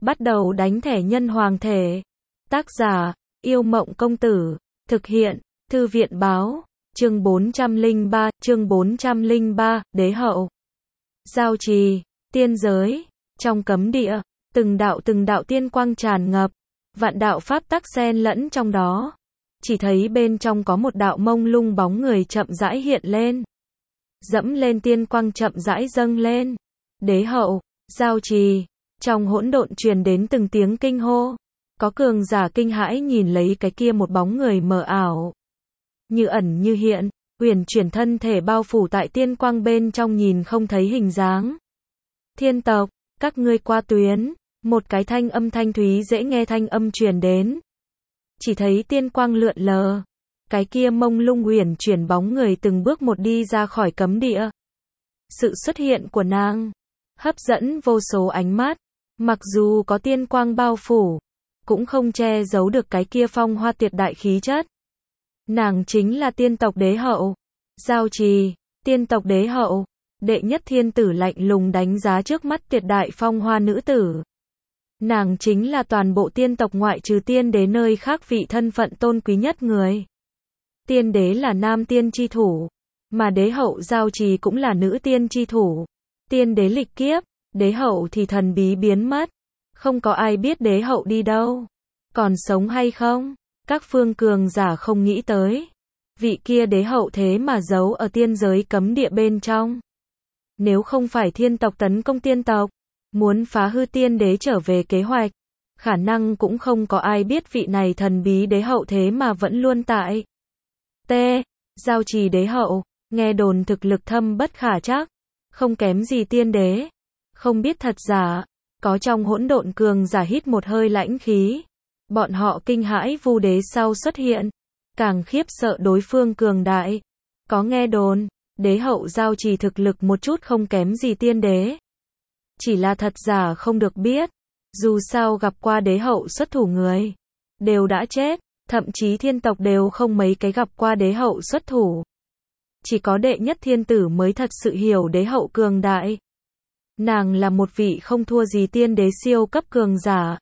Bắt đầu đánh thẻ nhân hoàng thể. Tác giả, Yêu Mộng Công Tử. Thực hiện, Thư viện Báo. Chương 403, Đế hậu. Giao trì, tiên giới. Trong cấm địa, từng đạo tiên quang tràn ngập. Vạn đạo pháp tắc xen lẫn trong đó. Chỉ thấy bên trong có một đạo mông lung bóng người chậm rãi hiện lên. Dẫm lên tiên quang chậm rãi dâng lên. Đế hậu, giao trì. Trong hỗn độn truyền đến từng tiếng kinh hô. Có cường giả kinh hãi nhìn lấy cái kia một bóng người mờ ảo. Như ẩn như hiện, uyển chuyển thân thể bao phủ tại tiên quang bên trong nhìn không thấy hình dáng. Thiên tộc, các ngươi qua tuyến. Một cái thanh âm thanh thúy dễ nghe thanh âm truyền đến. Chỉ thấy tiên quang lượn lờ. Cái kia mông lung uyển chuyển bóng người từng bước một đi ra khỏi cấm địa. Sự xuất hiện của nàng hấp dẫn vô số ánh mắt. Mặc dù có tiên quang bao phủ, cũng không che giấu được cái kia phong hoa tuyệt đại khí chất. Nàng chính là tiên tộc đế hậu. Giao trì, tiên tộc đế hậu. Đệ nhất thiên tử lạnh lùng đánh giá trước mắt tuyệt đại phong hoa nữ tử. Nàng chính là toàn bộ tiên tộc ngoại trừ tiên đế nơi khác vị thân phận tôn quý nhất người. Tiên đế là nam tiên chi thủ, mà đế hậu giao trì cũng là nữ tiên chi thủ. Tiên đế lịch kiếp, đế hậu thì thần bí biến mất. Không có ai biết đế hậu đi đâu, còn sống hay không. Các phương cường giả không nghĩ tới. Vị kia đế hậu thế mà giấu ở tiên giới cấm địa bên trong. Nếu không phải thiên tộc tấn công tiên tộc, muốn phá hư tiên đế trở về kế hoạch, khả năng cũng không có ai biết vị này thần bí đế hậu thế mà vẫn luôn tại. Giao trì đế hậu, nghe đồn thực lực thâm bất khả trắc, không kém gì tiên đế. Không biết thật giả, có trong hỗn độn cường giả hít một hơi lãnh khí. Bọn họ kinh hãi Vu đế sau xuất hiện, càng khiếp sợ đối phương cường đại. Có nghe đồn, đế hậu giao trì thực lực một chút không kém gì tiên đế. Chỉ là thật giả không được biết. Dù sao gặp qua đế hậu xuất thủ người đều đã chết, thậm chí thiên tộc đều không mấy cái gặp qua đế hậu xuất thủ. Chỉ có đệ nhất thiên tử mới thật sự hiểu đế hậu cường đại. Nàng là một vị không thua gì tiên đế siêu cấp cường giả.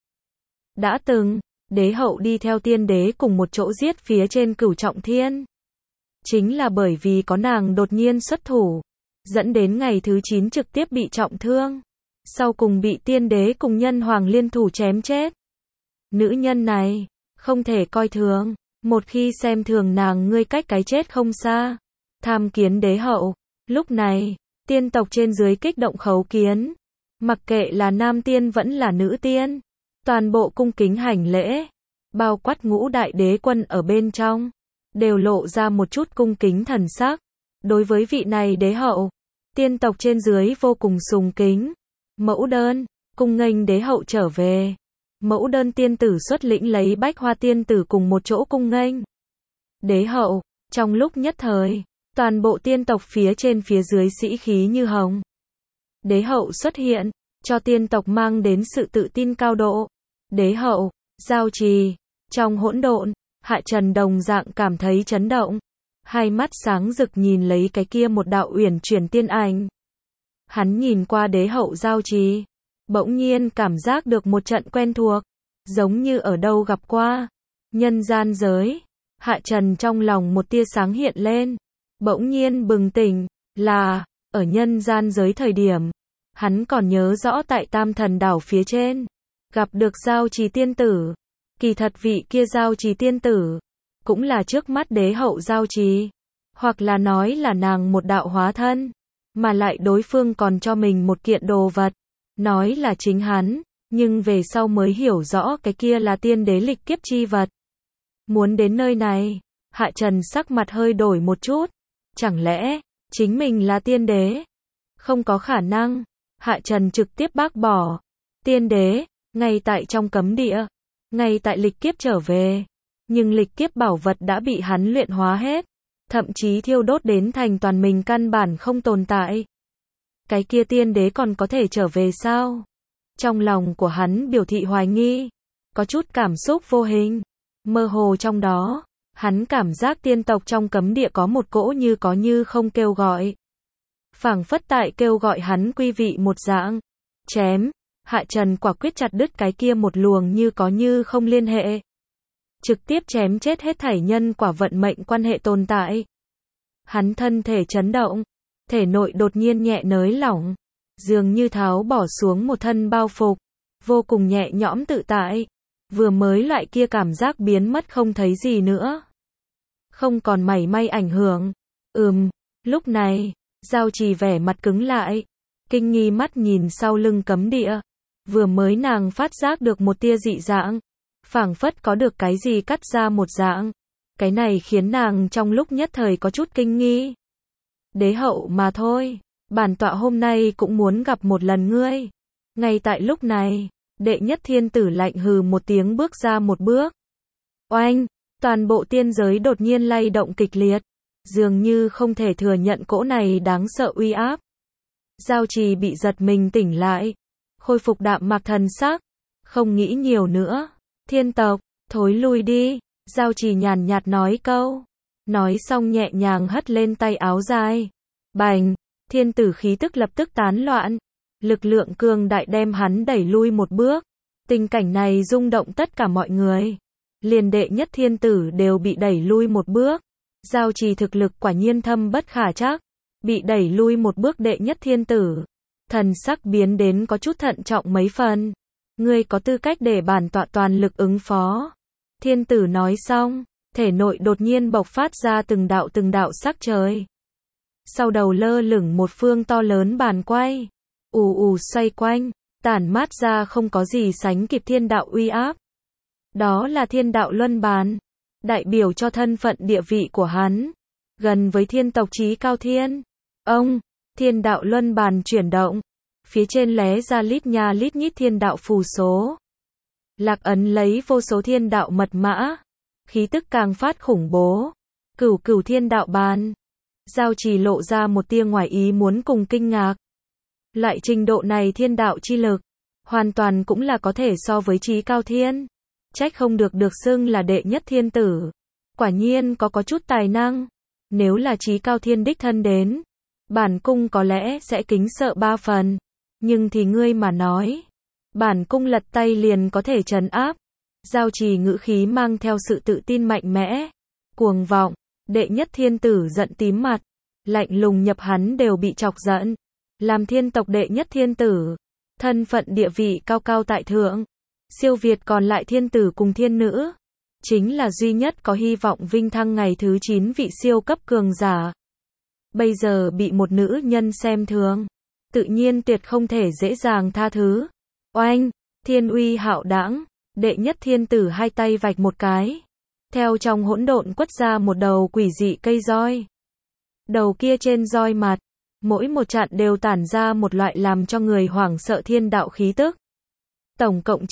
Đã từng, đế hậu đi theo tiên đế cùng một chỗ giết phía trên Cửu Trọng Thiên. Chính là bởi vì có nàng đột nhiên xuất thủ, dẫn đến ngày thứ 9 trực tiếp bị trọng thương. Sau cùng bị tiên đế cùng nhân hoàng liên thủ chém chết. Nữ nhân này, không thể coi thường. Một khi xem thường nàng ngươi cách cái chết không xa. Tham kiến đế hậu. Lúc này, tiên tộc trên dưới kích động khấu kiến. Mặc kệ là nam tiên vẫn là nữ tiên. Toàn bộ cung kính hành lễ. Bao quát ngũ đại đế quân ở bên trong. Đều lộ ra một chút cung kính thần sắc. Đối với vị này đế hậu, tiên tộc trên dưới vô cùng sùng kính. Mẫu đơn, cung nghênh đế hậu trở về. Mẫu đơn tiên tử xuất lĩnh lấy Bách Hoa tiên tử cùng một chỗ cung nghênh đế hậu. Trong lúc nhất thời, toàn bộ tiên tộc phía trên phía dưới sĩ khí như hồng. Đế hậu xuất hiện, cho tiên tộc mang đến sự tự tin cao độ. Đế hậu, giao trì. Trong hỗn độn, Hạ Trần đồng dạng cảm thấy chấn động. Hai mắt sáng rực nhìn lấy cái kia một đạo uyển chuyển tiên ảnh. Hắn nhìn qua đế hậu giao trì, bỗng nhiên cảm giác được một trận quen thuộc, giống như ở đâu gặp qua. Nhân gian giới. Hạ Trần trong lòng một tia sáng hiện lên, bỗng nhiên bừng tỉnh, là ở nhân gian giới thời điểm, hắn còn nhớ rõ tại Tam Thần đảo phía trên, gặp được giao trì tiên tử. Kỳ thật vị kia giao trì tiên tử, cũng là trước mắt đế hậu giao trì, hoặc là nói là nàng một đạo hóa thân. Mà lại đối phương còn cho mình một kiện đồ vật, nói là chính hắn, nhưng về sau mới hiểu rõ cái kia là tiên đế lịch kiếp chi vật. Muốn đến nơi này, Hạ Trần sắc mặt hơi đổi một chút. Chẳng lẽ, chính mình là tiên đế? Không có khả năng. Hạ Trần trực tiếp bác bỏ. Tiên đế, ngay tại trong cấm địa, ngay tại lịch kiếp trở về. Nhưng lịch kiếp bảo vật đã bị hắn luyện hóa hết. Thậm chí thiêu đốt đến thành toàn mình căn bản không tồn tại. Cái kia tiên đế còn có thể trở về sao? Trong lòng của hắn biểu thị hoài nghi. Có chút cảm xúc vô hình. Mơ hồ trong đó, hắn cảm giác tiên tộc trong cấm địa có một cỗ như có như không kêu gọi. Phảng phất tại kêu gọi hắn quy vị một dạng. Chém, Hạ Trần quả quyết chặt đứt cái kia một luồng như có như không liên hệ. Trực tiếp chém chết hết thảy nhân quả vận mệnh quan hệ tồn tại. Hắn thân thể chấn động, thể nội đột nhiên nhẹ nới lỏng, dường như tháo bỏ xuống một thân bao phục, vô cùng nhẹ nhõm tự tại. Vừa mới loại kia cảm giác biến mất không thấy gì nữa. Không còn mảy may ảnh hưởng. Lúc này, Giao Trì vẻ mặt cứng lại, kinh nghi mắt nhìn sau lưng cấm địa. Vừa mới nàng phát giác được một tia dị dạng, phảng phất có được cái gì cắt ra một dạng. Cái này khiến nàng trong lúc nhất thời có chút kinh nghi. Đế hậu mà thôi, bản tọa hôm nay cũng muốn gặp một lần ngươi. Ngay tại lúc này, đệ nhất thiên tử lạnh hừ một tiếng bước ra một bước. Oanh, toàn bộ tiên giới đột nhiên lay động kịch liệt, dường như không thể thừa nhận cỗ này đáng sợ uy áp. Giao Trì bị giật mình tỉnh lại, khôi phục đạm mạc thần sắc, không nghĩ nhiều nữa. Thiên tộc, thối lui đi, Giao Trì nhàn nhạt nói câu. Nói xong nhẹ nhàng hất lên tay áo dài. Bành, thiên tử khí tức lập tức tán loạn. Lực lượng cường đại đem hắn đẩy lui một bước. Tình cảnh này rung động tất cả mọi người. Liền đệ nhất thiên tử đều bị đẩy lui một bước. Giao Trì thực lực quả nhiên thâm bất khả trắc. Bị đẩy lui một bước đệ nhất thiên tử. Thần sắc biến đến có chút thận trọng mấy phần. Ngươi có tư cách để bản tọa toàn lực ứng phó. Thiên tử nói xong, thể nội đột nhiên bộc phát ra từng đạo sắc trời. Sau đầu lơ lửng một phương to lớn bàn quay, ù ù xoay quanh, tản mát ra không có gì sánh kịp thiên đạo uy áp. Đó là thiên đạo luân bàn, đại biểu cho thân phận địa vị của hắn, gần với thiên tộc chí cao thiên. Ông, thiên đạo luân bàn chuyển động, phía trên lóe ra lít nha lít nhít thiên đạo phù số. Lạc ấn lấy vô số thiên đạo mật mã, khí tức càng phát khủng bố. Cửu thiên đạo bàn. Giao Trì lộ ra một tia ngoài ý muốn cùng kinh ngạc. Loại trình độ này thiên đạo chi lực, hoàn toàn cũng là có thể so với chí cao thiên. Trách không được xưng là đệ nhất thiên tử. Quả nhiên có chút tài năng. Nếu là chí cao thiên đích thân đến, bản cung có lẽ sẽ kính sợ 3 phần. Nhưng thì ngươi mà nói, bản cung lật tay liền có thể trấn áp. Giao Trì ngữ khí mang theo sự tự tin mạnh mẽ, cuồng vọng. Đệ nhất thiên tử giận tím mặt, lạnh lùng nhập hắn đều bị chọc giận. Làm thiên tộc đệ nhất thiên tử, thân phận địa vị cao cao tại thượng, siêu việt còn lại thiên tử cùng thiên nữ, chính là duy nhất có hy vọng vinh thăng ngày thứ 9 vị siêu cấp cường giả. Bây giờ bị một nữ nhân xem thường, tự nhiên tuyệt không thể dễ dàng tha thứ. Oanh, thiên uy hạo đãng, đệ nhất thiên tử hai tay vạch một cái. Theo trong hỗn độn quất ra một đầu quỷ dị cây roi. Đầu kia trên roi mặt, mỗi một chạn đều tản ra một loại làm cho người hoảng sợ thiên đạo khí tức. Tổng cộng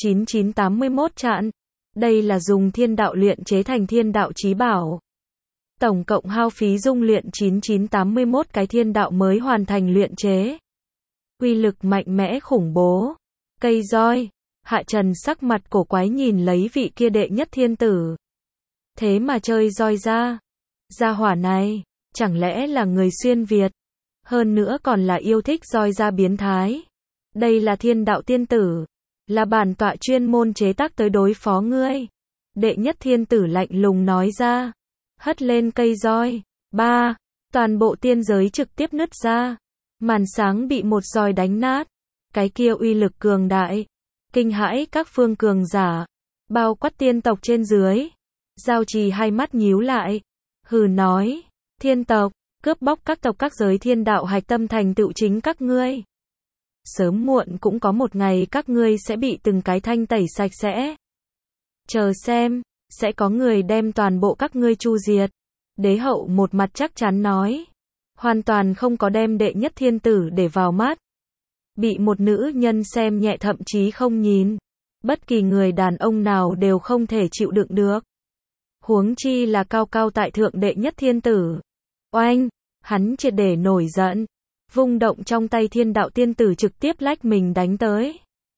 9981 chạn. Đây là dùng thiên đạo luyện chế thành thiên đạo chí bảo. Tổng cộng hao phí dung luyện 9981 cái thiên đạo mới hoàn thành luyện chế. Uy lực mạnh mẽ khủng bố. Cây roi. Hạ Trần sắc mặt cổ quái nhìn lấy vị kia đệ nhất thiên tử. Thế mà chơi roi ra. Gia hỏa này, chẳng lẽ là người xuyên Việt? Hơn nữa còn là yêu thích roi ra biến thái. Đây là thiên đạo tiên tử. Là bản tọa chuyên môn chế tác tới đối phó ngươi. Đệ nhất thiên tử lạnh lùng nói ra. Hất lên cây roi. Toàn bộ tiên giới trực tiếp nứt ra. Màn sáng bị một roi đánh nát. Cái kia uy lực cường đại. Kinh hãi các phương cường giả. Bao quát tiên tộc trên dưới. Giao Trì hai mắt nhíu lại. Hừ nói. Thiên tộc, cướp bóc các tộc các giới thiên đạo hạch tâm thành tựu chính các ngươi. Sớm muộn cũng có một ngày các ngươi sẽ bị từng cái thanh tẩy sạch sẽ. Chờ xem, sẽ có người đem toàn bộ các ngươi chu diệt. Đế hậu một mặt chắc chắn nói. Hoàn toàn không có đem đệ nhất thiên tử để vào mắt. Bị một nữ nhân xem nhẹ thậm chí không nhìn. Bất kỳ người đàn ông nào đều không thể chịu đựng được. Huống chi là cao cao tại thượng đệ nhất thiên tử. Oanh, hắn triệt để nổi giận. Vung động trong tay thiên đạo tiên tử trực tiếp lách mình đánh tới.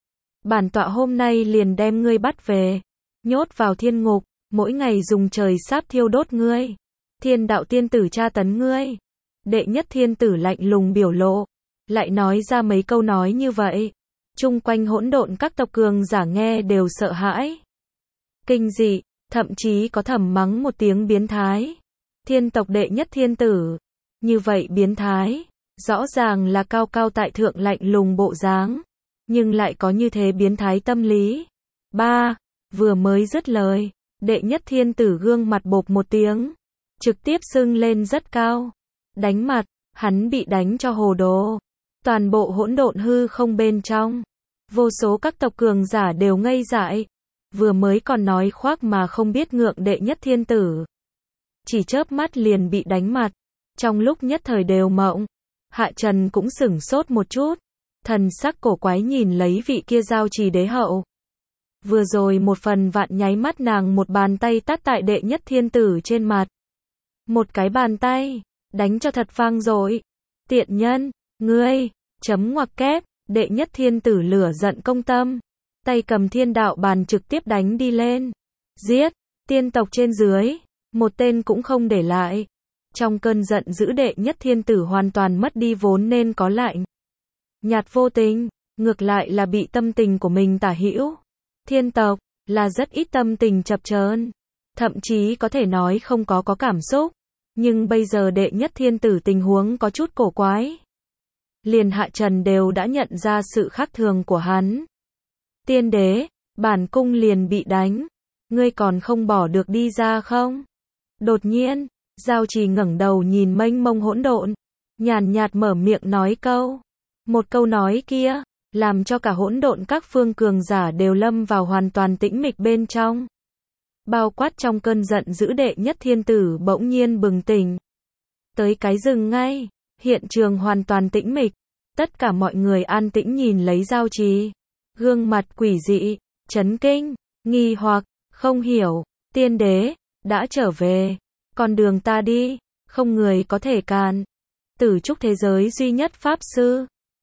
Bản tọa hôm nay liền đem ngươi bắt về. Nhốt vào thiên ngục, mỗi ngày dùng trời sáp thiêu đốt ngươi. Thiên đạo tiên tử tra tấn ngươi. Đệ nhất thiên tử lạnh lùng biểu lộ. Lại nói ra mấy câu nói như vậy. Chung quanh hỗn độn các tộc cường giả nghe đều sợ hãi. Kinh dị, thậm chí có thầm mắng một tiếng biến thái. Thiên tộc đệ nhất thiên tử. Như vậy biến thái. Rõ ràng là cao cao tại thượng lạnh lùng bộ dáng. Nhưng lại có như thế biến thái tâm lý. Vừa mới dứt lời. Đệ nhất thiên tử gương mặt bộp một tiếng. Trực tiếp sưng lên rất cao. Đánh mặt, hắn bị đánh cho hồ đồ. Toàn bộ hỗn độn hư không bên trong. Vô số các tộc cường giả đều ngây dại. Vừa mới còn nói khoác mà không biết ngượng đệ nhất thiên tử. Chỉ chớp mắt liền bị đánh mặt. Trong lúc nhất thời đều mộng. Hạ Trần cũng sửng sốt một chút. Thần sắc cổ quái nhìn lấy vị kia giao trì đế hậu. Vừa rồi một phần vạn nháy mắt nàng một bàn tay tát tại đệ nhất thiên tử trên mặt. Một cái bàn tay. Đánh cho thật vang dội. Tiện nhân, ngươi, chấm ngoặc kép, đệ nhất thiên tử lửa giận công tâm. Tay cầm thiên đạo bàn trực tiếp đánh đi lên. Giết, tiên tộc trên dưới, một tên cũng không để lại. Trong cơn giận dữ đệ nhất thiên tử hoàn toàn mất đi vốn nên có lạnh. Nhạt vô tình, ngược lại là bị tâm tình của mình tả hữu. Thiên tộc, là rất ít tâm tình chập chờn. Thậm chí có thể nói không có cảm xúc. Nhưng bây giờ đệ nhất thiên tử tình huống có chút cổ quái. Liền Hạ Trần đều đã nhận ra sự khác thường của hắn. Tiên đế, bản cung liền bị đánh. Ngươi còn không bỏ được đi ra không? Đột nhiên, Giao Trì ngẩng đầu nhìn mênh mông hỗn độn. Nhàn nhạt mở miệng nói câu. Một câu nói kia, làm cho cả hỗn độn các phương cường giả đều lâm vào hoàn toàn tĩnh mịch bên trong. Bao quát trong cơn giận dữ đệ nhất thiên tử bỗng nhiên bừng tỉnh. Tới cái rừng ngay, hiện trường hoàn toàn tĩnh mịch. Tất cả mọi người an tĩnh nhìn lấy Giao Trì. Gương mặt quỷ dị, chấn kinh, nghi hoặc, không hiểu. Tiên đế, đã trở về. Con đường ta đi, không người có thể cản. Tử trúc thế giới duy nhất pháp sư.